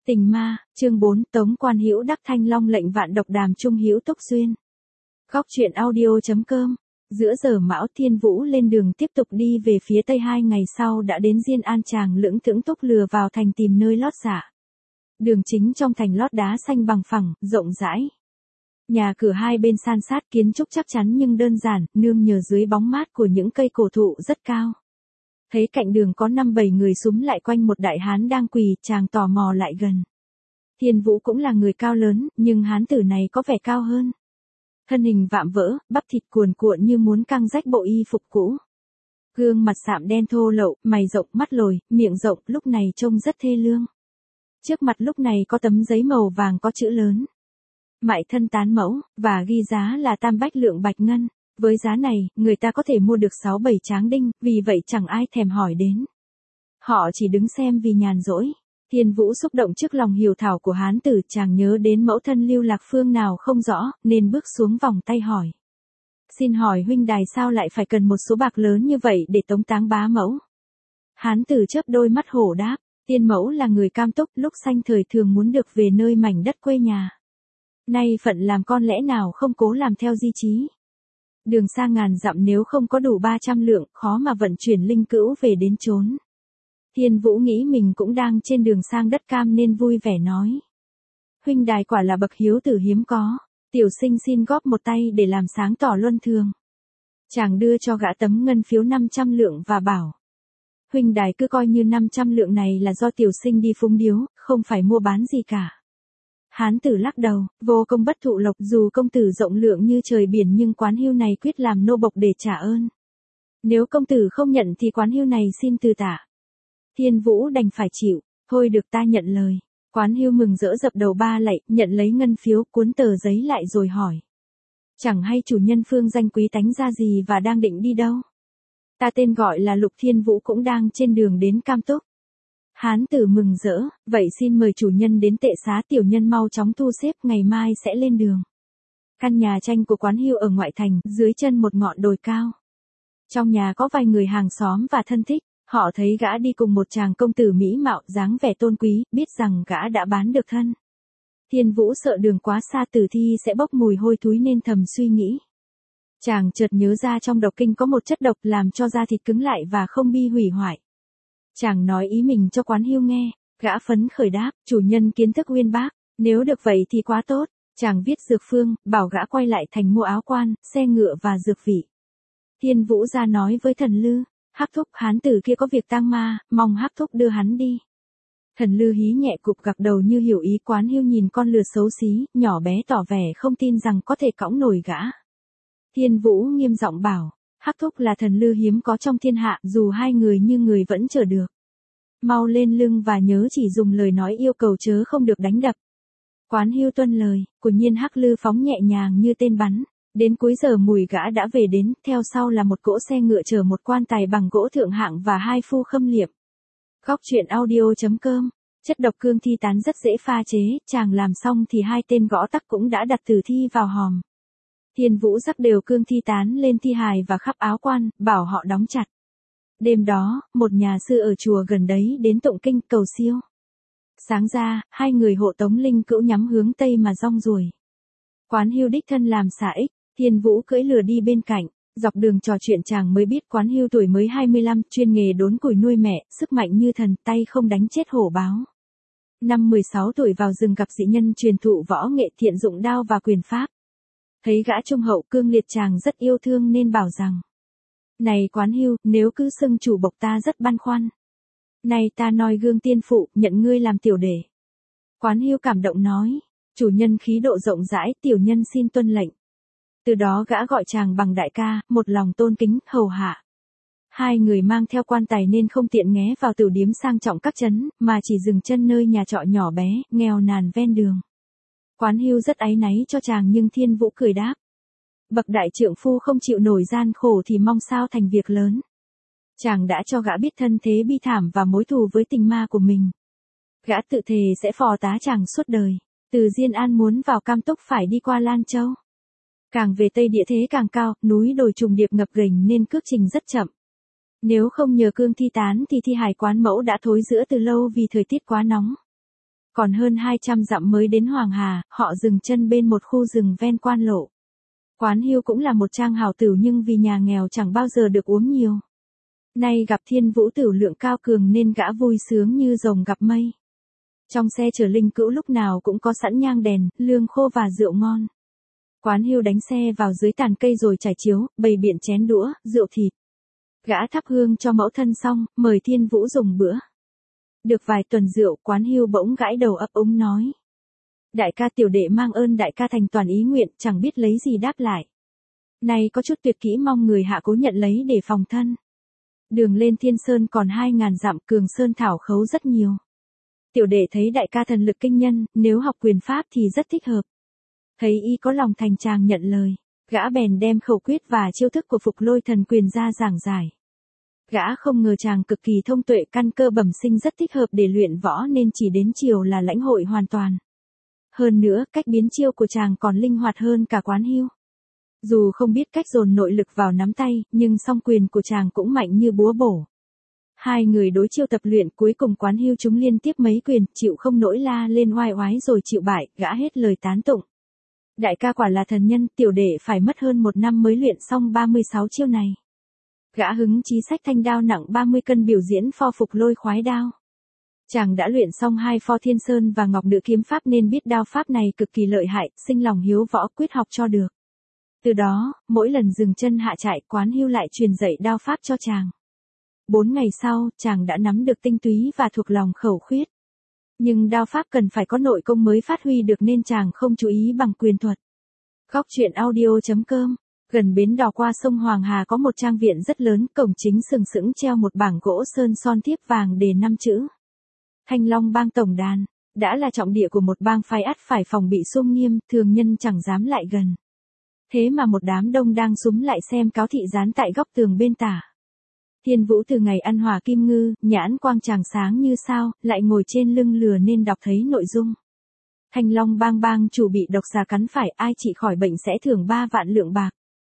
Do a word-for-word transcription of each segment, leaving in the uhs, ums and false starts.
Tình ma, chương bốn, Tống Quan Hữu đắc thanh long lệnh vạn độc đàm trung hữu túc duyên. Góc truyện audio chấm com. Giữa giờ Mão Thiên Vũ lên đường tiếp tục đi về phía tây, hai ngày sau đã đến Diên An, chàng lững thững túc lừa vào thành tìm nơi lót dạ. Đường chính trong thành lót đá xanh bằng phẳng, rộng rãi. Nhà cửa hai bên san sát, kiến trúc chắc chắn nhưng đơn giản, nương nhờ dưới bóng mát của những cây cổ thụ rất cao. Thấy cạnh đường có năm bảy người súm lại quanh một đại hán đang quỳ, chàng tò mò lại gần. Thiên Vũ cũng là người cao lớn, nhưng hán tử này có vẻ cao hơn. Thân hình vạm vỡ, bắp thịt cuồn cuộn như muốn căng rách bộ y phục cũ. Gương mặt sạm đen thô lậu, mày rộng, mắt lồi, miệng rộng, lúc này trông rất thê lương. Trước mặt lúc này có tấm giấy màu vàng có chữ lớn: Mại thân tán mẫu, và ghi giá là tam bách lượng bạch ngân. Với giá này, người ta có thể mua được sáu bảy tráng đinh, vì vậy chẳng ai thèm hỏi đến. Họ chỉ đứng xem vì nhàn rỗi. Thiên Vũ xúc động trước lòng hiếu thảo của hán tử, chàng nhớ đến mẫu thân lưu lạc phương nào không rõ, nên bước xuống vòng tay hỏi. Xin hỏi huynh đài sao lại phải cần một số bạc lớn như vậy để tống táng bá mẫu? Hán tử chớp đôi mắt hổ đáp, tiên mẫu là người cam túc, lúc sanh thời thường muốn được về nơi mảnh đất quê nhà. Nay phận làm con lẽ nào không cố làm theo di chí. Đường xa ngàn dặm nếu không có đủ ba trăm lượng, khó mà vận chuyển linh cữu về đến chốn. Thiên Vũ nghĩ mình cũng đang trên đường sang đất cam nên vui vẻ nói. Huynh đài quả là bậc hiếu tử hiếm có, tiểu sinh xin góp một tay để làm sáng tỏ luân thường. Chàng đưa cho gã tấm ngân phiếu năm trăm lượng và bảo. Huynh đài cứ coi như năm trăm lượng này là do tiểu sinh đi phúng điếu, không phải mua bán gì cả. Hán tử lắc đầu, vô công bất thụ lộc, dù công tử rộng lượng như trời biển nhưng quán hưu này quyết làm nô bộc để trả ơn. Nếu công tử không nhận thì quán hưu này xin từ tả. Thiên Vũ đành phải chịu, thôi được ta nhận lời. Quán hưu mừng rỡ dập đầu ba lạy, nhận lấy ngân phiếu, cuốn tờ giấy lại rồi hỏi. Chẳng hay chủ nhân phương danh quý tánh ra gì và đang định đi đâu? Ta tên gọi là Lục, Thiên Vũ cũng đang trên đường đến Cam Túc. Hán tử mừng rỡ, vậy xin mời chủ nhân đến tệ xá, tiểu nhân mau chóng thu xếp, ngày mai sẽ lên đường. Căn nhà tranh của quán hưu ở ngoại thành, dưới chân một ngọn đồi cao. Trong nhà có vài người hàng xóm và thân thích, họ thấy gã đi cùng một chàng công tử mỹ mạo, dáng vẻ tôn quý, biết rằng gã đã bán được thân. Thiên Vũ sợ đường quá xa tử thi sẽ bốc mùi hôi thối nên thầm suy nghĩ. Chàng chợt nhớ ra trong độc kinh có một chất độc làm cho da thịt cứng lại và không bi hủy hoại. Chàng nói ý mình cho quán hưu nghe, gã phấn khởi đáp, chủ nhân kiến thức uyên bác, nếu được vậy thì quá tốt. Chàng viết dược phương, bảo gã quay lại thành mua áo quan, xe ngựa và dược vị. Thiên Vũ ra nói với Thần Lư, Hắc thúc, hán tử kia có việc tang ma, mong Hắc thúc đưa hắn đi. Thần Lư hí nhẹ cụp gật đầu như hiểu ý. Quán hưu nhìn con lừa xấu xí, nhỏ bé tỏ vẻ không tin rằng có thể cõng nổi gã. Thiên Vũ nghiêm giọng bảo, Hắc thúc là thần lư hiếm có trong thiên hạ, dù hai người như người vẫn chờ được. Mau lên lưng và nhớ chỉ dùng lời nói yêu cầu chớ không được đánh đập. Quán hưu tuân lời, của nhiên Hắc lư phóng nhẹ nhàng như tên bắn. Đến cuối giờ mùi gã đã về đến, theo sau là một cỗ xe ngựa chở một quan tài bằng gỗ thượng hạng và hai phu khâm liệm. Góc truyện audio chấm com. Chất độc cương thi tán rất dễ pha chế, chàng làm xong thì hai tên gõ tắc cũng đã đặt tử thi vào hòm. Thiên Vũ rắc đều cương thi tán lên thi hài và khắp áo quan, bảo họ đóng chặt. Đêm đó, một nhà sư ở chùa gần đấy đến tụng kinh cầu siêu. Sáng ra, hai người hộ tống linh cữu nhắm hướng tây mà rong ruổi. Quán hưu đích thân làm xả ích, Thiên Vũ cưỡi lừa đi bên cạnh, dọc đường trò chuyện chàng mới biết quán hưu tuổi mới hai mươi lăm, chuyên nghề đốn củi nuôi mẹ, sức mạnh như thần, tay không đánh chết hổ báo. Năm mười sáu tuổi vào rừng gặp dị nhân truyền thụ võ nghệ thiện dụng đao và quyền pháp. Thấy gã trung hậu cương liệt chàng rất yêu thương nên bảo rằng. Này quán hưu, nếu cứ xưng chủ bộc ta rất băn khoăn. Này ta noi gương tiên phụ, nhận ngươi làm tiểu đệ. Quán hưu cảm động nói, chủ nhân khí độ rộng rãi, tiểu nhân xin tuân lệnh. Từ đó gã gọi chàng bằng đại ca, một lòng tôn kính, hầu hạ. Hai người mang theo quan tài nên không tiện nghé vào tửu điếm sang trọng các trấn, mà chỉ dừng chân nơi nhà trọ nhỏ bé, nghèo nàn ven đường. Quán hưu rất áy náy cho chàng nhưng Thiên Vũ cười đáp. Bậc đại trượng phu không chịu nổi gian khổ thì mong sao thành việc lớn. Chàng đã cho gã biết thân thế bi thảm và mối thù với tình ma của mình. Gã tự thề sẽ phò tá chàng suốt đời. Từ Diên An muốn vào Cam Túc phải đi qua Lan Châu. Càng về Tây địa thế càng cao, núi đồi trùng điệp ngập ghềnh nên cước trình rất chậm. Nếu không nhờ cương thi tán thì thi hài quán mẫu đã thối rữa từ lâu vì thời tiết quá nóng. Còn hơn hai trăm dặm mới đến Hoàng Hà, họ dừng chân bên một khu rừng ven quan lộ. Quán Hưu cũng là một trang hào tửu nhưng vì nhà nghèo chẳng bao giờ được uống nhiều. Nay gặp Thiên Vũ tửu lượng cao cường nên gã vui sướng như rồng gặp mây. Trong xe chở linh cữu lúc nào cũng có sẵn nhang đèn, lương khô và rượu ngon. Quán Hưu đánh xe vào dưới tàn cây rồi trải chiếu, bày biện chén đũa, rượu thịt. Gã thắp hương cho mẫu thân xong, mời Thiên Vũ dùng bữa. Được vài tuần rượu, Quán Hưu bỗng gãi đầu ấp úng nói. Đại ca, tiểu đệ mang ơn đại ca thành toàn ý nguyện, chẳng biết lấy gì đáp lại. Này có chút tuyệt kỹ mong người hạ cố nhận lấy để phòng thân. Đường lên Thiên Sơn còn hai ngàn dặm, Cường Sơn thảo khấu rất nhiều. Tiểu đệ thấy đại ca thần lực kinh nhân, nếu học quyền pháp thì rất thích hợp. Thấy y có lòng thành chàng nhận lời, gã bèn đem khẩu quyết và chiêu thức của Phục Lôi Thần Quyền ra giảng giải. Gã không ngờ chàng cực kỳ thông tuệ, căn cơ bẩm sinh rất thích hợp để luyện võ nên chỉ đến chiều là lãnh hội hoàn toàn. Hơn nữa, cách biến chiêu của chàng còn linh hoạt hơn cả Quán Hưu. Dù không biết cách dồn nội lực vào nắm tay, nhưng song quyền của chàng cũng mạnh như búa bổ. Hai người đối chiêu tập luyện, cuối cùng Quán Hưu chúng liên tiếp mấy quyền, chịu không nổi la lên oai oái rồi chịu bại, gã hết lời tán tụng. Đại ca quả là thần nhân, tiểu đệ phải mất hơn một năm mới luyện xong ba mươi sáu chiêu này. Gã hứng chí xách thanh đao nặng ba mươi cân biểu diễn pho Phục Lôi khoái đao. Chàng đã luyện xong hai pho Thiên Sơn và Ngọc Nữ kiếm pháp nên biết đao pháp này cực kỳ lợi hại, sinh lòng hiếu võ quyết học cho được. Từ đó, mỗi lần dừng chân hạ trại, Quán Hưu lại truyền dạy đao pháp cho chàng. Bốn ngày sau, chàng đã nắm được tinh túy và thuộc lòng khẩu khuyết. Nhưng đao pháp cần phải có nội công mới phát huy được nên chàng không chú ý bằng quyền thuật. Góc truyện audio chấm com. Gần bến đò qua sông Hoàng Hà có một trang viện rất lớn, cổng chính sừng sững treo một bảng gỗ sơn son thiếp vàng đề năm chữ. Thanh Long Bang tổng đàn, đã là trọng địa của một bang phái ắt phải phòng bị sum nghiêm, thường nhân chẳng dám lại gần. Thế mà một đám đông đang súm lại xem cáo thị dán tại góc tường bên tả. Thiên Vũ từ ngày ăn hòa kim ngư, nhãn quang chàng sáng như sao, lại ngồi trên lưng lừa nên đọc thấy nội dung. Thanh Long Bang bang chủ bị độc xà cắn phải, ai trị khỏi bệnh sẽ thưởng ba vạn lượng bạc.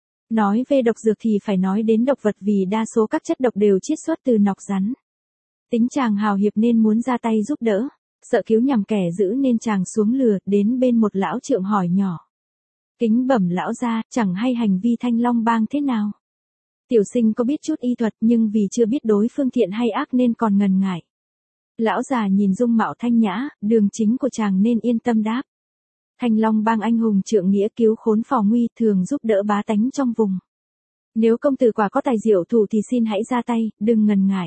Nói về độc dược thì phải nói đến độc vật vì đa số các chất độc đều chiết xuất từ nọc rắn. Tính chàng hào hiệp nên muốn ra tay giúp đỡ, sợ cứu nhầm kẻ dữ nên chàng xuống lừa, đến bên một lão trượng hỏi nhỏ. Kính bẩm lão gia, chẳng hay hành vi Thanh Long Bang thế nào. Tiểu sinh có biết chút y thuật nhưng vì chưa biết đối phương thiện hay ác nên còn ngần ngại. Lão già nhìn dung mạo thanh nhã, đường chính của chàng nên yên tâm đáp. Thanh Long Bang anh hùng trượng nghĩa, cứu khốn phò nguy, thường giúp đỡ bá tánh trong vùng. Nếu công tử quả có tài diệu thủ thì xin hãy ra tay, đừng ngần ngại.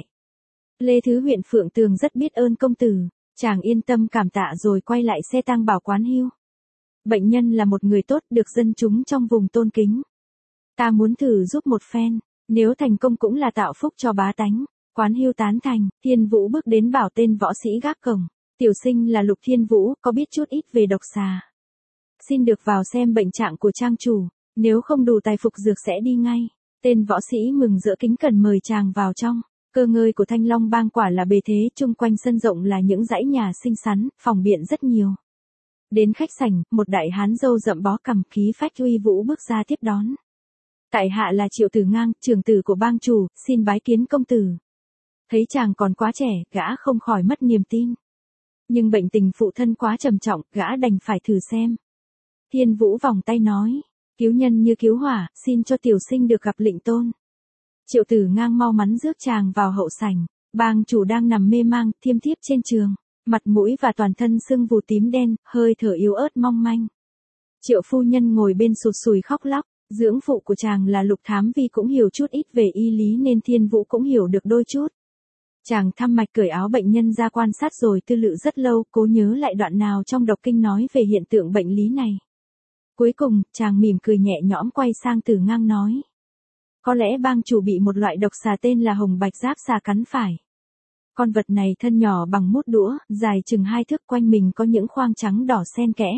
Lê Thứ huyện Phượng Tường rất biết ơn công tử, chàng yên tâm cảm tạ rồi quay lại xe tang bảo Quán Hưu. Bệnh nhân là một người tốt, được dân chúng trong vùng tôn kính. Ta muốn thử giúp một phen, nếu thành công cũng là tạo phúc cho bá tánh. Quán Hưu tán thành, Thiên Vũ bước đến bảo tên võ sĩ gác cổng. Tiểu sinh là Lục Thiên Vũ, có biết chút ít về độc xà. Xin được vào xem bệnh trạng của trang chủ, nếu không đủ tài phục dược sẽ đi ngay. Tên võ sĩ mừng rỡ kính cẩn mời chàng vào trong. Cơ ngơi của Thanh Long Bang quả là bề thế, chung quanh sân rộng là những dãy nhà xinh xắn, phòng biện rất nhiều. Đến khách sảnh, một đại hán râu rậm bó cằm, khí phách uy vũ bước ra tiếp đón. Tại hạ là Triệu Tử Ngang, trưởng tử của bang chủ, xin bái kiến công tử. Thấy chàng còn quá trẻ, gã không khỏi mất niềm tin. Nhưng bệnh tình phụ thân quá trầm trọng, gã đành phải thử xem. Thiên Vũ vòng tay nói, cứu nhân như cứu hỏa, xin cho tiểu sinh được gặp lệnh tôn. Triệu Tử Ngang mau mắn rước chàng vào hậu sảnh, bang chủ đang nằm mê mang, thiêm thiếp trên giường, mặt mũi và toàn thân sưng vù tím đen, hơi thở yếu ớt mong manh. Triệu phu nhân ngồi bên sụt sùi khóc lóc, dưỡng phụ của chàng là Lục Thám Vi cũng hiểu chút ít về y lý nên Thiên Vũ cũng hiểu được đôi chút. Chàng thăm mạch cởi áo bệnh nhân ra quan sát rồi tư lự rất lâu, cố nhớ lại đoạn nào trong độc kinh nói về hiện tượng bệnh lý này. Cuối cùng, chàng mỉm cười nhẹ nhõm quay sang Tử Ngang nói. Có lẽ bang chủ bị một loại độc xà tên là hồng bạch giáp xà cắn phải. Con vật này thân nhỏ bằng mút đũa, dài chừng hai thước, quanh mình có những khoang trắng đỏ xen kẽ.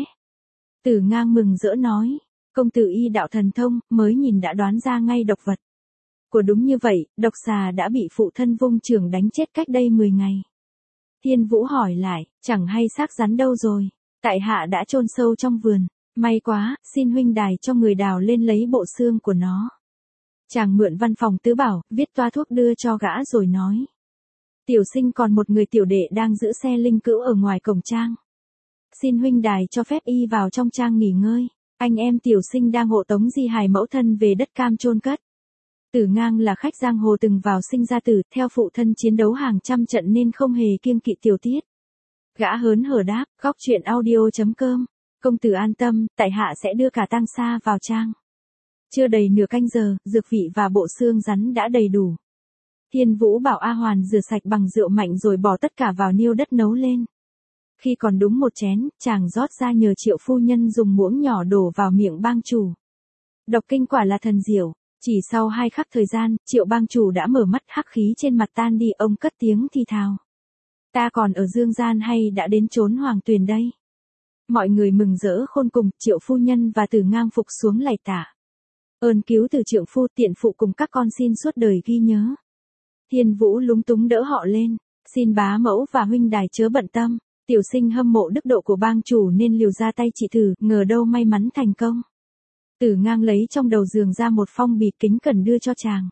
Tử Ngang mừng rỡ nói, công tử y đạo thần thông, mới nhìn đã đoán ra ngay độc vật. Của đúng như vậy, độc xà đã bị phụ thân vung chưởng đánh chết cách đây mười ngày. Thiên Vũ hỏi lại, chẳng hay xác rắn đâu rồi, tại hạ đã chôn sâu trong vườn, may quá, xin huynh đài cho người đào lên lấy bộ xương của nó. Chàng mượn văn phòng tứ bảo, viết toa thuốc đưa cho gã rồi nói. Tiểu Sinh còn một người tiểu đệ đang giữ xe linh cữu ở ngoài cổng trang. Xin huynh đài cho phép y vào trong trang nghỉ ngơi. Anh em Tiểu Sinh đang hộ tống di hài mẫu thân về đất cam chôn cất. Tử Ngang là khách giang hồ từng vào sinh ra tử, theo phụ thân chiến đấu hàng trăm trận nên không hề kiêng kỵ tiểu tiết. Gã hớn hở đáp, góc chuyện audio chấm com. Công tử an tâm, tại hạ sẽ đưa cả tang sa vào trang. Chưa đầy nửa canh giờ, dược vị và bộ xương rắn đã đầy đủ. Thiên Vũ bảo A Hoàn rửa sạch bằng rượu mạnh rồi bỏ tất cả vào niêu đất nấu lên. Khi còn đúng một chén, chàng rót ra nhờ Triệu phu nhân dùng muỗng nhỏ đổ vào miệng bang chủ. Độc kinh quả là thần diệu. Chỉ sau hai khắc thời gian, Triệu bang chủ đã mở mắt, hắc khí trên mặt tan đi, ông cất tiếng thì thào. Ta còn ở dương gian hay đã đến chốn hoàng tuyền đây? Mọi người mừng rỡ khôn cùng, Triệu phu nhân và Tử Ngang phục xuống lạy tạ. Ơn cứu từ trượng phu, tiện phụ cùng các con xin suốt đời ghi nhớ. Thiên Vũ lúng túng đỡ họ lên, xin bá mẫu và huynh đài chớ bận tâm. Tiểu Sinh hâm mộ đức độ của bang chủ nên liều ra tay trị thử, ngờ đâu may mắn thành công. Tử Ngang lấy trong đầu giường ra một phong bì kính cẩn đưa cho chàng.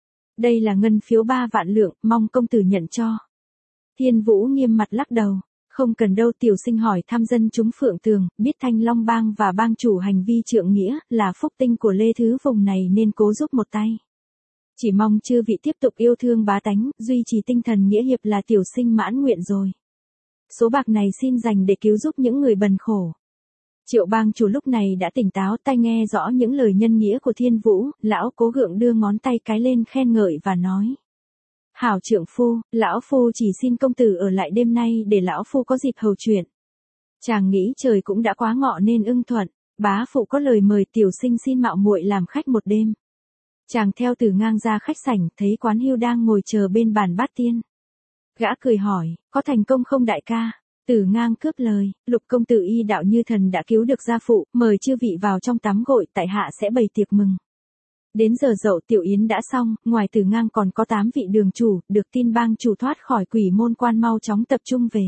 Đây là ngân phiếu ba vạn lượng, mong công tử nhận cho. Thiên Vũ nghiêm mặt lắc đầu, không cần đâu. Tiểu Sinh hỏi thăm dân chúng Phượng Tường, biết Thanh Long bang và bang chủ hành vi trượng nghĩa, là phúc tinh của Lê Thứ vùng này nên cố giúp một tay. Chỉ mong chư vị tiếp tục yêu thương bá tánh, duy trì tinh thần nghĩa hiệp là Tiểu Sinh mãn nguyện rồi. Số bạc này xin dành để cứu giúp những người bần khổ. Triệu bang chủ lúc này đã tỉnh táo, tai nghe rõ những lời nhân nghĩa của Thiên Vũ, lão cố gượng đưa ngón tay cái lên khen ngợi và nói. Hảo trượng phu, lão phu chỉ xin công tử ở lại đêm nay để lão phu có dịp hầu chuyện. Chàng nghĩ trời cũng đã quá ngọ nên ưng thuận, bá phụ có lời mời Tiểu Sinh xin mạo muội làm khách một đêm. Chàng theo Tử Ngang ra khách sảnh, thấy Quán Hưu đang ngồi chờ bên bàn bát tiên. Gã cười hỏi, có thành công không đại ca? Tử Ngang cướp lời, Lục công tử y đạo như thần đã cứu được gia phụ, mời chư vị vào trong tắm gội, tại hạ sẽ bày tiệc mừng. Đến giờ dậu tiểu yến đã xong, ngoài Tử Ngang còn có tám vị đường chủ, được tin bang chủ thoát khỏi quỷ môn quan mau chóng tập trung về.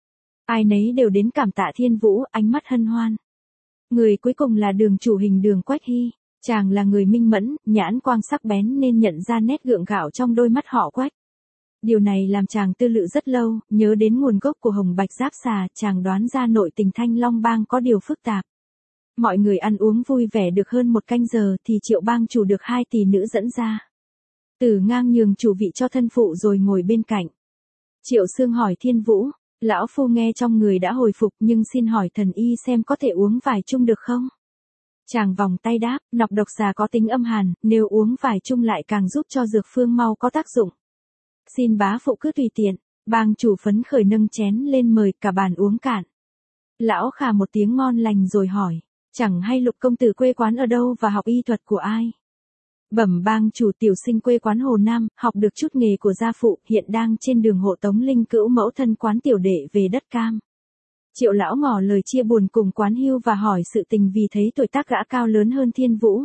Ai nấy đều đến cảm tạ Thiên Vũ, ánh mắt hân hoan. Người cuối cùng là đường chủ Hình Đường Quách Hy, chàng là người minh mẫn, nhãn quang sắc bén nên nhận ra nét gượng gạo trong đôi mắt họ Quách. Điều này làm chàng tư lự rất lâu, nhớ đến nguồn gốc của hồng bạch giáp xà, chàng đoán ra nội tình Thanh Long bang có điều phức tạp. Mọi người ăn uống vui vẻ được hơn một canh giờ thì Triệu bang chủ được hai tỷ nữ dẫn ra. Tử Ngang nhường chủ vị cho thân phụ rồi ngồi bên cạnh. Triệu Xương hỏi Thiên Vũ, lão phu nghe trong người đã hồi phục nhưng xin hỏi thần y xem có thể uống vài chung được không? Chàng vòng tay đáp, nọc độc xà có tính âm hàn, nếu uống vài chung lại càng giúp cho dược phương mau có tác dụng. Xin bá phụ cứ tùy tiện, bang chủ phấn khởi nâng chén lên mời cả bàn uống cạn. Lão khà một tiếng ngon lành rồi hỏi, chẳng hay Lục công tử quê quán ở đâu và học y thuật của ai? Bẩm bang chủ, Tiểu Sinh quê quán Hồ Nam, học được chút nghề của gia phụ, hiện đang trên đường hộ tống linh cữu mẫu thân Quán tiểu đệ về đất cam. Triệu lão ngỏ lời chia buồn cùng Quán Hưu và hỏi sự tình vì thấy tuổi tác gã cao lớn hơn Thiên Vũ.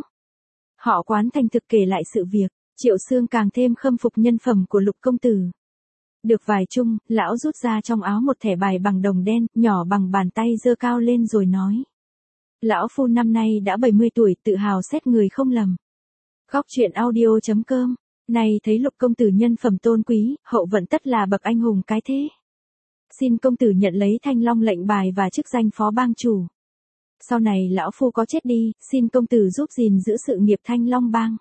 Họ Quán thành thực kể lại sự việc. Triệu Xương càng thêm khâm phục nhân phẩm của Lục công tử. Được vài chung, lão rút ra trong áo một thẻ bài bằng đồng đen, nhỏ bằng bàn tay giơ cao lên rồi nói. Lão phu năm nay đã bảy mươi tuổi, tự hào xét người không lầm. Góc chuyện audio chấm com, này thấy Lục công tử nhân phẩm tôn quý, hậu vận tất là bậc anh hùng cái thế. Xin công tử nhận lấy Thanh Long lệnh bài và chức danh phó bang chủ. Sau này lão phu có chết đi, xin công tử giúp gìn giữ sự nghiệp Thanh Long bang.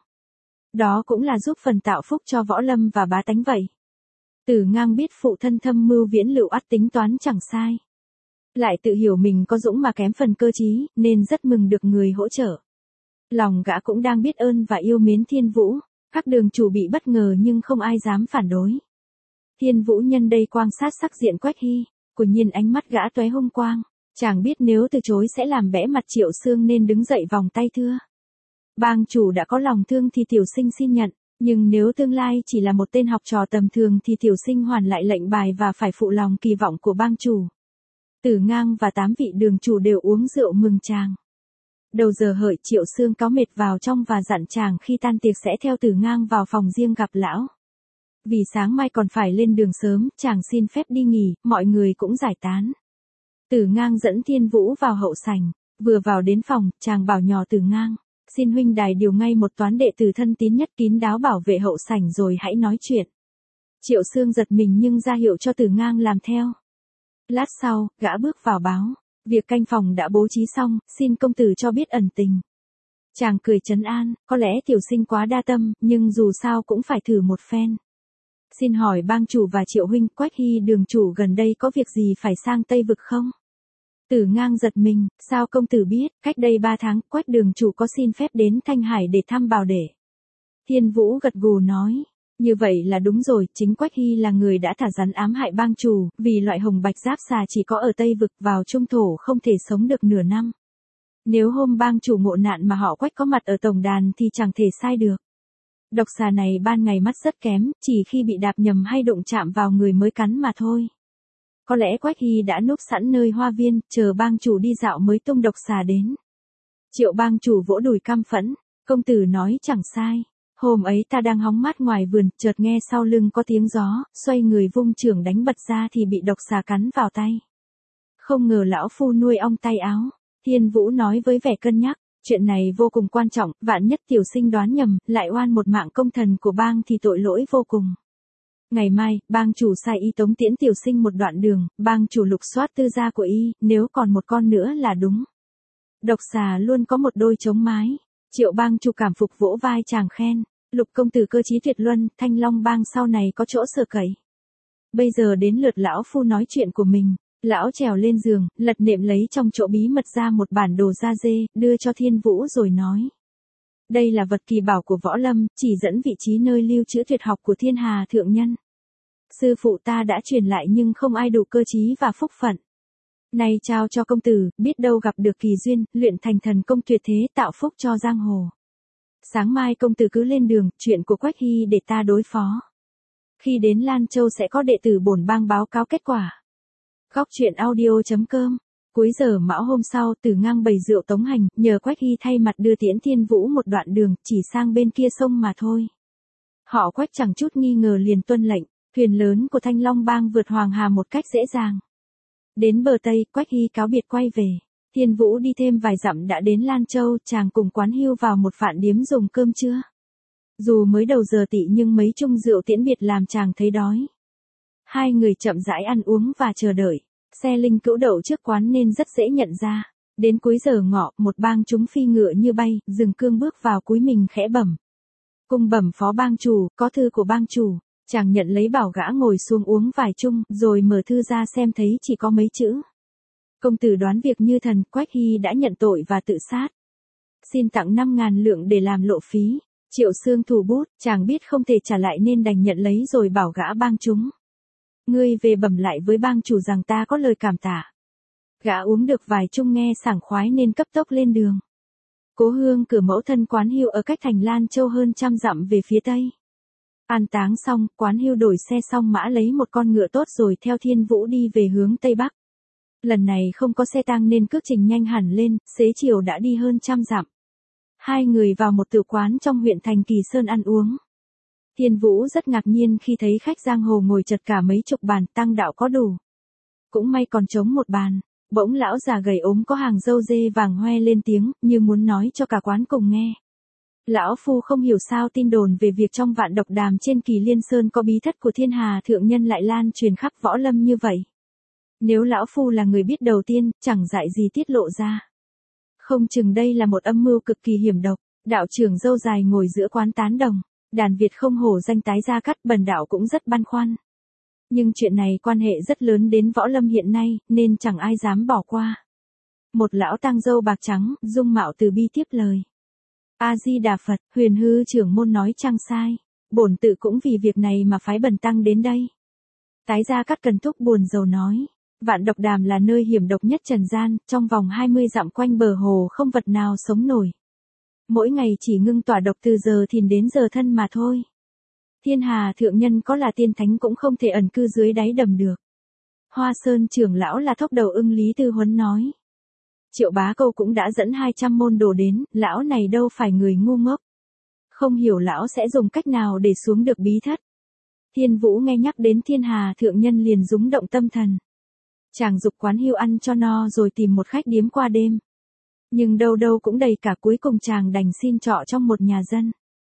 Đó cũng là giúp phần tạo phúc cho võ lâm và bá tánh vậy. Tử Ngang biết phụ thân thâm mưu viễn lựu ắt tính toán chẳng sai. Lại tự hiểu mình có dũng mà kém phần cơ trí, nên rất mừng được người hỗ trợ. Lòng gã cũng đang biết ơn và yêu mến Thiên Vũ, các đường chủ bị bất ngờ nhưng không ai dám phản đối. Thiên Vũ nhân đây quan sát sắc diện Quách Hy, của nhiên ánh mắt gã tóe hung quang, chàng biết nếu từ chối sẽ làm bẽ mặt Triệu Xương nên đứng dậy vòng tay thưa. Bang chủ đã có lòng thương thì Tiểu Sinh xin nhận, nhưng nếu tương lai chỉ là một tên học trò tầm thường thì Tiểu Sinh hoàn lại lệnh bài và phải phụ lòng kỳ vọng của bang chủ. Tử Ngang và tám vị đường chủ đều uống rượu mừng chàng. Đầu giờ hợi, Triệu Xương cáo mệt vào trong và dặn chàng khi tan tiệc sẽ theo Tử Ngang vào phòng riêng gặp lão. Vì sáng mai còn phải lên đường sớm, chàng xin phép đi nghỉ, mọi người cũng giải tán. Tử Ngang dẫn Thiên Vũ vào hậu sảnh, vừa vào đến phòng, chàng bảo nhỏ Tử Ngang, xin huynh đài điều ngay một toán đệ tử thân tín nhất kín đáo bảo vệ hậu sảnh rồi hãy nói chuyện. Triệu Sương giật mình nhưng ra hiệu cho Tử Ngang làm theo. Lát sau, gã bước vào báo. Việc canh phòng đã bố trí xong, xin công tử cho biết ẩn tình. Chàng cười trấn an, có lẽ tiểu sinh quá đa tâm, nhưng dù sao cũng phải thử một phen. Xin hỏi bang chủ và Triệu huynh, Quách Hy đường chủ gần đây có việc gì phải sang Tây Vực không? Tử Ngang giật mình, sao công tử biết, cách đây ba tháng, Quách đường chủ có xin phép đến Thanh Hải để thăm Bảo Để. Thiên Vũ gật gù nói, như vậy là đúng rồi, chính Quách Hy là người đã thả rắn ám hại bang chủ, vì loại hồng bạch giáp xà chỉ có ở Tây Vực, vào Trung Thổ không thể sống được nửa năm. Nếu hôm bang chủ ngộ nạn mà họ Quách có mặt ở tổng đàn thì chẳng thể sai được. Độc xà này ban ngày mắt rất kém, chỉ khi bị đạp nhầm hay đụng chạm vào người mới cắn mà thôi. Có lẽ Quách Hy đã núp sẵn nơi hoa viên, chờ bang chủ đi dạo mới tung độc xà đến. Triệu bang chủ vỗ đùi căm phẫn, công tử nói chẳng sai. Hôm ấy ta đang hóng mát ngoài vườn, chợt nghe sau lưng có tiếng gió, xoay người vung chưởng đánh bật ra thì bị độc xà cắn vào tay. Không ngờ lão phu nuôi ong tay áo. Thiên Vũ nói với vẻ cân nhắc, chuyện này vô cùng quan trọng, vạn nhất tiểu sinh đoán nhầm, lại oan một mạng công thần của bang thì tội lỗi vô cùng. Ngày mai, bang chủ sai y tống tiễn tiểu sinh một đoạn đường, bang chủ lục soát tư gia của y, nếu còn một con nữa là đúng. Độc xà luôn có một đôi chống mái. Triệu bang chủ cảm phục vỗ vai chàng khen, Lục công tử cơ trí tuyệt luân, Thanh Long bang sau này có chỗ sơ cậy. Bây giờ đến lượt lão phu nói chuyện của mình. Lão trèo lên giường, lật nệm lấy trong chỗ bí mật ra một bản đồ da dê, đưa cho Thiên Vũ rồi nói. Đây là vật kỳ bảo của võ lâm, chỉ dẫn vị trí nơi lưu trữ tuyệt học của thiên hà thượng nhân. Sư phụ ta đã truyền lại nhưng không ai đủ cơ trí và phúc phận. Này trao cho công tử, biết đâu gặp được kỳ duyên, luyện thành thần công tuyệt thế tạo phúc cho giang hồ. Sáng mai công tử cứ lên đường, chuyện của Quách Hy để ta đối phó. Khi đến Lan Châu sẽ có đệ tử bổn bang báo cáo kết quả. Góc truyện audio chấm com. Cuối giờ mão hôm sau, Tử Ngang bày rượu tống hành, nhờ Quách Hy thay mặt đưa Tiễn Thiên Vũ một đoạn đường, chỉ sang bên kia sông mà thôi. Họ Quách chẳng chút nghi ngờ liền tuân lệnh, thuyền lớn của Thanh Long bang vượt Hoàng Hà một cách dễ dàng. Đến bờ Tây, Quách Hy cáo biệt quay về. Thiên Vũ đi thêm vài dặm đã đến Lan Châu, chàng cùng Quán Hưu vào một vạn điếm dùng cơm trưa. Dù mới đầu giờ tị nhưng mấy chung rượu tiễn biệt làm chàng thấy đói. Hai người chậm rãi ăn uống và chờ đợi. Xe linh cữu đậu trước quán nên rất dễ nhận ra. Đến cuối giờ ngọ, một bang chúng phi ngựa như bay, dừng cương bước vào cúi mình khẽ bẩm. Cung bẩm phó bang chủ, có thư của bang chủ. Chàng nhận lấy bảo gã ngồi xuống uống vài chung, rồi mở thư ra xem thấy chỉ có mấy chữ. Công tử đoán việc như thần, Quách Hy đã nhận tội và tự sát. Xin tặng năm ngàn lượng để làm lộ phí. Triệu Sương thủ bút, chàng biết không thể trả lại nên đành nhận lấy rồi bảo gã bang chúng. Ngươi về bẩm lại với bang chủ rằng ta có lời cảm tạ. Gã uống được vài chung nghe sảng khoái nên cấp tốc lên đường. Cố hương cửa mẫu thân Quán Hưu ở cách thành Lan Châu hơn trăm dặm về phía tây. An táng xong, Quán Hưu đổi xe xong mã lấy một con ngựa tốt rồi theo Thiên Vũ đi về hướng tây bắc. Lần này không có xe tang nên cước trình nhanh hẳn lên, xế chiều đã đi hơn trăm dặm. Hai người vào một tử quán trong huyện thành Kỳ Sơn ăn uống. Thiên Vũ rất ngạc nhiên khi thấy khách giang hồ ngồi chật cả mấy chục bàn, tăng đạo có đủ. Cũng may còn trống một bàn, bỗng lão già gầy ốm có hàng râu dê vàng hoe lên tiếng, như muốn nói cho cả quán cùng nghe. Lão phu không hiểu sao tin đồn về việc trong vạn độc đàm trên Kỳ Liên Sơn có bí thất của thiên hà thượng nhân lại lan truyền khắp võ lâm như vậy. Nếu lão phu là người biết đầu tiên, chẳng dại gì tiết lộ ra. Không chừng đây là một âm mưu cực kỳ hiểm độc. Đạo trưởng râu dài ngồi giữa quán tán đồng. Đàn Việt không hổ danh tái gia cắt, bần đạo cũng rất băn khoăn. Nhưng chuyện này quan hệ rất lớn đến võ lâm hiện nay, nên chẳng ai dám bỏ qua. Một lão tang râu bạc trắng, dung mạo từ bi tiếp lời. A-di-đà Phật, Huyền Hư trưởng môn nói chăng sai. Bổn tự cũng vì việc này mà phái bần tăng đến đây. Tái gia cắt cần thúc buồn rầu nói. Vạn độc đàm là nơi hiểm độc nhất trần gian, trong vòng hai mươi dặm quanh bờ hồ không vật nào sống nổi. Mỗi ngày chỉ ngưng tỏa độc từ giờ thìn đến giờ thân mà thôi. Thiên hà thượng nhân có là tiên thánh cũng không thể ẩn cư dưới đáy đầm được. Hoa Sơn trưởng lão là thốc đầu ưng Lý Tư Huấn nói. Triệu Bá Câu cũng đã dẫn hai trăm môn đồ đến, lão này đâu phải người ngu ngốc. Không hiểu lão sẽ dùng cách nào để xuống được bí thất. Thiên Vũ nghe nhắc đến thiên hà thượng nhân liền rúng động tâm thần. Chàng dục Quán Hưu ăn cho no rồi tìm một khách điếm qua đêm. Nhưng đâu đâu cũng đầy cả, cuối cùng chàng đành xin trọ trong một nhà dân.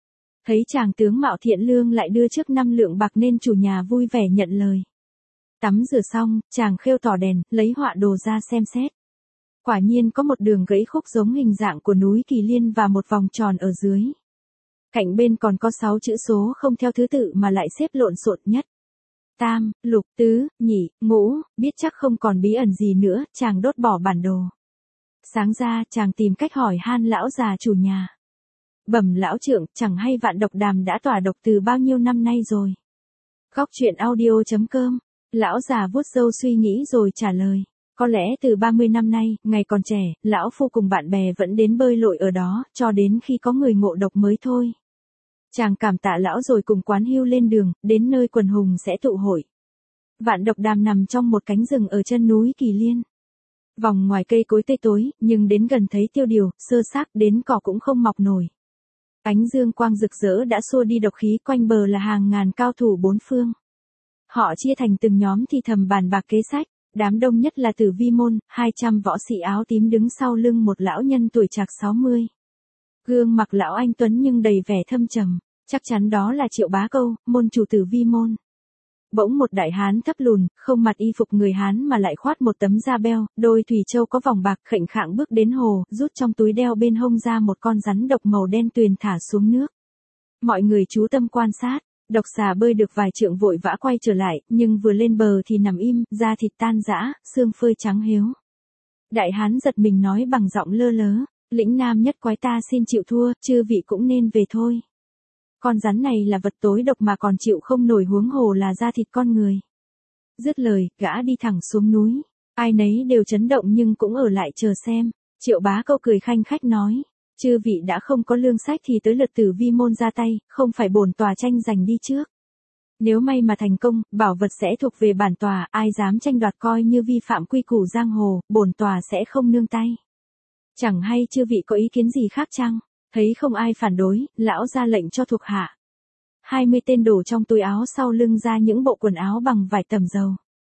Thấy chàng tướng mạo thiện lương lại đưa trước năm lượng bạc nên chủ nhà vui vẻ nhận lời. Tắm rửa xong, chàng khêu tỏ đèn, lấy họa đồ ra xem xét. Quả nhiên có một đường gãy khúc giống hình dạng của núi Kỳ Liên và một vòng tròn ở dưới. Cạnh bên còn có sáu chữ số không theo thứ tự mà lại xếp lộn xộn nhất. Tam, lục, tứ, nhị, ngũ, biết chắc không còn bí ẩn gì nữa, chàng đốt bỏ bản đồ. Sáng ra, chàng tìm cách hỏi han lão già chủ nhà. Bẩm lão trượng, chẳng hay vạn độc đàm đã tỏa độc từ bao nhiêu năm nay rồi. Góc truyện audio.com, lão già vuốt râu suy nghĩ rồi trả lời. Có lẽ từ ba mươi năm nay, ngày còn trẻ, lão phu cùng bạn bè vẫn đến bơi lội ở đó, cho đến khi có người ngộ độc mới thôi. Chàng cảm tạ lão rồi cùng Quán Hưu lên đường, đến nơi quần hùng sẽ tụ hội. Vạn độc đàm nằm trong một cánh rừng ở chân núi Kỳ Liên. Vòng ngoài cây cối tây tối, nhưng đến gần thấy tiêu điều, sơ xác đến cỏ cũng không mọc nổi. Ánh dương quang rực rỡ đã xua đi độc khí, quanh bờ là hàng ngàn cao thủ bốn phương. Họ chia thành từng nhóm thì thầm bàn bạc kế sách. Đám đông nhất là Tử Vi môn, hai trăm võ sĩ áo tím đứng sau lưng một lão nhân tuổi trạc sáu mươi. Gương mặt lão anh tuấn nhưng đầy vẻ thâm trầm, chắc chắn đó là Triệu Bá Câu, môn chủ Tử Vi môn. Bỗng một đại hán thấp lùn, không mặc y phục người Hán mà lại khoác một tấm da beo, đôi thủy châu có vòng bạc, khệnh khạng bước đến hồ, rút trong túi đeo bên hông ra một con rắn độc màu đen tuyền thả xuống nước. Mọi người chú tâm quan sát. Độc xà bơi được vài trượng vội vã quay trở lại, nhưng vừa lên bờ thì nằm im, da thịt tan rã, xương phơi trắng héo. Đại hán giật mình nói bằng giọng lơ lớ, lĩnh nam nhất quái ta xin chịu thua, chư vị cũng nên về thôi. Con rắn này là vật tối độc mà còn chịu không nổi, huống hồ là da thịt con người. Dứt lời, gã đi thẳng xuống núi. Ai nấy đều chấn động nhưng cũng ở lại chờ xem. Triệu Bá Câu cười khanh khách nói. Chư vị đã không có lương sách thì tới lượt Tử Vi môn ra tay, không phải bổn tòa tranh giành đi trước. Nếu may mà thành công, bảo vật sẽ thuộc về bản tòa, ai dám tranh đoạt coi như vi phạm quy củ giang hồ, bổn tòa sẽ không nương tay. Chẳng hay chư vị có ý kiến gì khác chăng? Thấy không ai phản đối, lão ra lệnh cho thuộc hạ. hai mươi tên đổ trong túi áo sau lưng ra những bộ quần áo bằng vải tẩm dầu.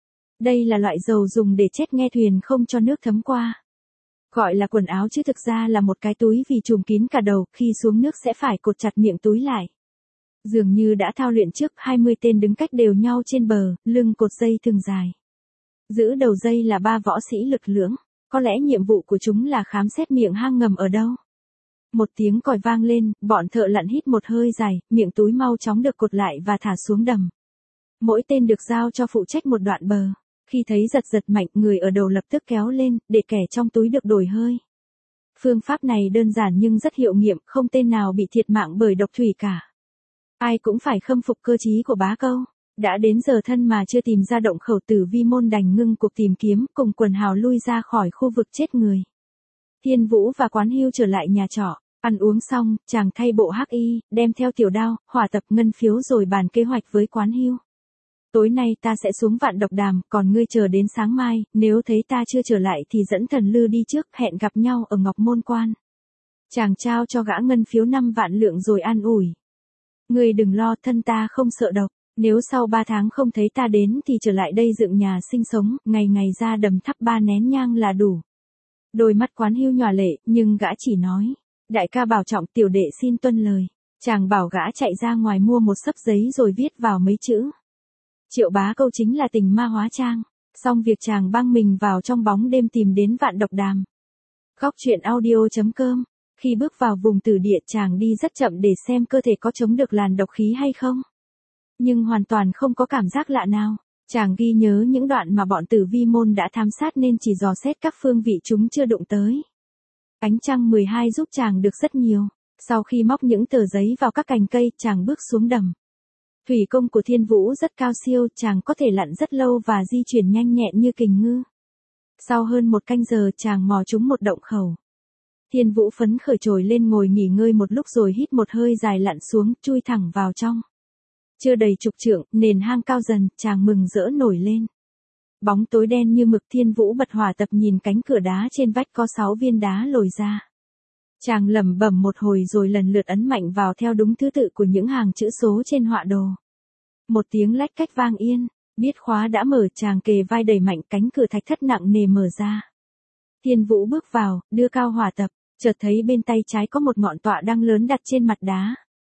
Đây là loại dầu dùng để chết nghe thuyền không cho nước thấm qua. Gọi là quần áo chứ thực ra là một cái túi vì trùm kín cả đầu, khi xuống nước sẽ phải cột chặt miệng túi lại. Dường như đã thao luyện trước, hai mươi tên đứng cách đều nhau trên bờ, lưng cột dây thừng dài. Giữ đầu dây là ba võ sĩ lực lưỡng, có lẽ nhiệm vụ của chúng là khám xét miệng hang ngầm ở đâu. Một tiếng còi vang lên, bọn thợ lặn hít một hơi dài, miệng túi mau chóng được cột lại và thả xuống đầm. Mỗi tên được giao cho phụ trách một đoạn bờ. Khi thấy giật giật mạnh, người ở đầu lập tức kéo lên, để kẻ trong túi được đổi hơi. Phương pháp này đơn giản nhưng rất hiệu nghiệm, không tên nào bị thiệt mạng bởi độc thủy cả. Ai cũng phải khâm phục cơ trí của Bá Câu. Đã đến giờ thân mà chưa tìm ra động khẩu, Tử Vi môn đành ngưng cuộc tìm kiếm, cùng quần hào lui ra khỏi khu vực chết người. Thiên Vũ và Quán Hưu trở lại nhà trọ, ăn uống xong, chàng thay bộ hắc y, đem theo tiểu đao, hỏa tập, ngân phiếu rồi bàn kế hoạch với Quán Hưu. Tối nay ta sẽ xuống vạn độc đàm, còn ngươi chờ đến sáng mai, nếu thấy ta chưa trở lại thì dẫn thần lư đi trước, hẹn gặp nhau ở Ngọc Môn Quan. Chàng trao cho gã ngân phiếu năm vạn lượng rồi an ủi. Ngươi đừng lo, thân ta không sợ độc, nếu sau ba tháng không thấy ta đến thì trở lại đây dựng nhà sinh sống, ngày ngày ra đầm thắp ba nén nhang là đủ. Đôi mắt Quán Hưu nhòa lệ, nhưng gã chỉ nói, đại ca bảo trọng, tiểu đệ xin tuân lời. Chàng bảo gã chạy ra ngoài mua một xấp giấy rồi viết vào mấy chữ. Triệu Bá Câu chính là tình ma hóa trang. Xong việc chàng băng mình vào trong bóng đêm tìm đến vạn độc đàm. Góc truyện audio.com. Khi bước vào vùng tử địa, chàng đi rất chậm để xem cơ thể có chống được làn độc khí hay không. Nhưng hoàn toàn không có cảm giác lạ nào. Chàng ghi nhớ những đoạn mà bọn Tử Vi môn đã thám sát nên chỉ dò xét các phương vị chúng chưa đụng tới. Ánh trăng mười hai giúp chàng được rất nhiều. Sau khi móc những tờ giấy vào các cành cây, chàng bước xuống đầm. Thủy công của Thiên Vũ rất cao siêu, chàng có thể lặn rất lâu và di chuyển nhanh nhẹn như kình ngư. Sau hơn một canh giờ, chàng mò trúng một động khẩu. Thiên Vũ phấn khởi trồi lên ngồi nghỉ ngơi một lúc rồi hít một hơi dài lặn xuống, chui thẳng vào trong. Chưa đầy chục trượng, nền hang cao dần, chàng mừng rỡ nổi lên. Bóng tối đen như mực, Thiên Vũ bật hỏa tập nhìn cánh cửa đá trên vách có sáu viên đá lồi ra. Chàng lẩm bẩm một hồi rồi lần lượt ấn mạnh vào theo đúng thứ tự của những hàng chữ số trên họa đồ. Một tiếng lách cách vang yên, biết khóa đã mở, chàng kề vai đẩy mạnh, cánh cửa thạch thất nặng nề mở ra. Thiên Vũ bước vào, đưa cao hỏa tập, chợt thấy bên tay trái có một ngọn tọa đăng lớn đặt trên mặt đá.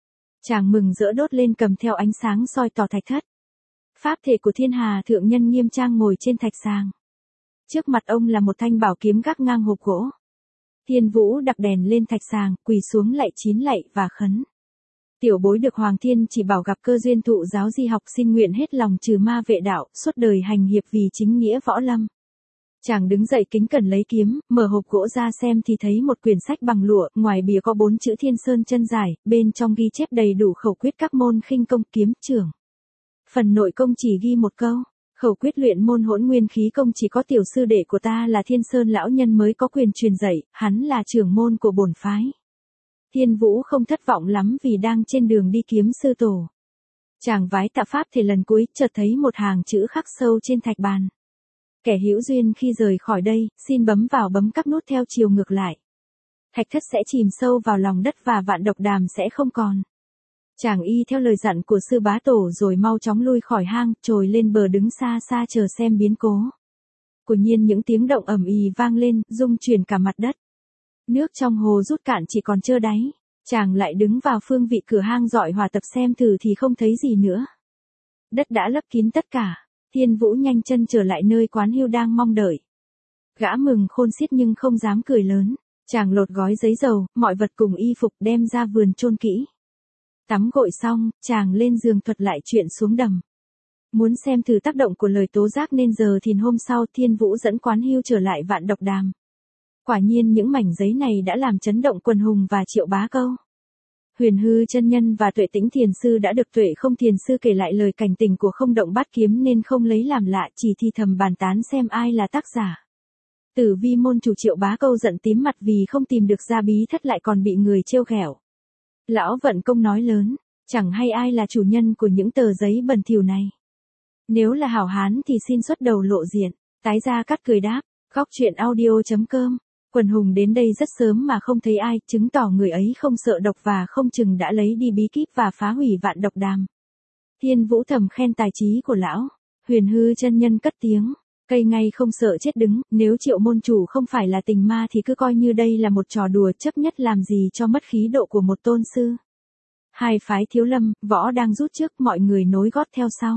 Chàng mừng rỡ đốt lên cầm theo ánh sáng soi tỏ thạch thất. Pháp thể của Thiên Hà thượng nhân nghiêm trang ngồi trên thạch sàng. Trước mặt ông là một thanh bảo kiếm gác ngang hộp gỗ. Thiên Vũ đặt đèn lên thạch sàng, quỳ xuống lạy chín lạy và khấn. Tiểu bối được Hoàng Thiên chỉ bảo gặp cơ duyên thụ giáo di học, xin nguyện hết lòng trừ ma vệ đạo, suốt đời hành hiệp vì chính nghĩa võ lâm. Chàng đứng dậy kính cẩn lấy kiếm, mở hộp gỗ ra xem thì thấy một quyển sách bằng lụa, ngoài bìa có bốn chữ Thiên Sơn chân giải, bên trong ghi chép đầy đủ khẩu quyết các môn khinh công kiếm trưởng. Phần nội công chỉ ghi một câu, khẩu quyết luyện môn hỗn nguyên khí công chỉ có tiểu sư đệ của ta là Thiên Sơn lão nhân mới có quyền truyền dạy, hắn là trưởng môn của bổn phái. Thiên Vũ không thất vọng lắm vì đang trên đường đi kiếm sư tổ. Chàng vái tạ pháp thể lần cuối, chợt thấy một hàng chữ khắc sâu trên thạch bàn. Kẻ hữu duyên khi rời khỏi đây, xin bấm vào bấm các nút theo chiều ngược lại. Thạch thất sẽ chìm sâu vào lòng đất và vạn độc đàm sẽ không còn. Chàng y theo lời dặn của sư bá tổ rồi mau chóng lui khỏi hang, trồi lên bờ đứng xa xa chờ xem biến cố. Quả nhiên những tiếng động ầm ì vang lên, rung chuyển cả mặt đất. Nước trong hồ rút cạn chỉ còn trơ đáy. Chàng lại đứng vào phương vị cửa hang dọi hỏa tập xem thử thì không thấy gì nữa. Đất đã lấp kín tất cả. Thiên Vũ nhanh chân trở lại nơi Quán Hưu đang mong đợi. Gã mừng khôn xiết nhưng không dám cười lớn. Chàng lột gói giấy dầu, mọi vật cùng y phục đem ra vườn chôn kỹ. Tắm gội xong, chàng lên giường thuật lại chuyện xuống đầm. Muốn xem thử tác động của lời tố giác nên giờ thìn hôm sau Thiên Vũ dẫn Quán Hưu trở lại vạn độc đàm. Quả nhiên những mảnh giấy này đã làm chấn động quần hùng và Triệu Bá Câu. Huyền Hư chân nhân và Tuệ Tĩnh thiền sư đã được Tuệ Không thiền sư kể lại lời cảnh tình của Không Động Bát Kiếm nên không lấy làm lạ, chỉ thì thầm bàn tán xem ai là tác giả. Tử Vi môn chủ Triệu Bá Câu giận tím mặt vì không tìm được ra bí thất lại còn bị người trêu ghẹo. Lão Vận Công nói lớn, chẳng hay ai là chủ nhân của những tờ giấy bẩn thỉu này. Nếu là hảo hán thì xin xuất đầu lộ diện. Tái Gia Cát cười đáp, góc truyện audio chấm com. Quần hùng đến đây rất sớm mà không thấy ai, chứng tỏ người ấy không sợ độc và không chừng đã lấy đi bí kíp và phá hủy vạn độc đàm. Thiên Vũ thầm khen tài trí của lão. Huyền Hư chân nhân cất tiếng, cây ngay không sợ chết đứng, nếu Triệu môn chủ không phải là tình ma thì cứ coi như đây là một trò đùa, chấp nhất làm gì cho mất khí độ của một tôn sư. Hai phái Thiếu Lâm, Võ đang rút trước, mọi người nối gót theo sau.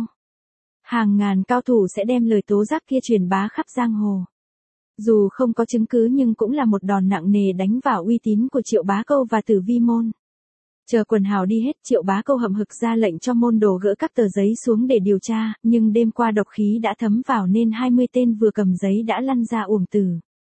Hàng ngàn cao thủ sẽ đem lời tố giác kia truyền bá khắp giang hồ. Dù không có chứng cứ nhưng cũng là một đòn nặng nề đánh vào uy tín của Triệu Bá Câu và Tử Vi môn. Chờ quần hào đi hết, Triệu Bá Câu hậm hực ra lệnh cho môn đồ gỡ các tờ giấy xuống để điều tra, nhưng đêm qua độc khí đã thấm vào nên hai mươi tên vừa cầm giấy đã lăn ra uổng tử.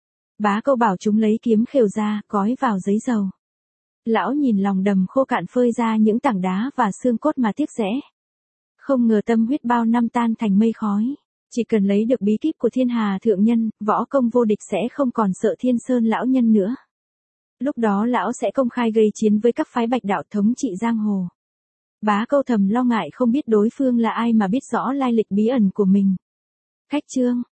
Bá Câu bảo chúng lấy kiếm khều ra, gói vào giấy dầu. Lão nhìn lòng đầm khô cạn phơi ra những tảng đá và xương cốt mà tiếc rẽ. Không ngờ tâm huyết bao năm tan thành mây khói. Chỉ cần lấy được bí kíp của Thiên Hà thượng nhân, võ công vô địch sẽ không còn sợ Thiên Sơn lão nhân nữa. Lúc đó lão sẽ công khai gây chiến với các phái bạch đạo thống trị giang hồ. Bá Câu thầm lo ngại không biết đối phương là ai mà biết rõ lai lịch bí ẩn của mình. Khách chương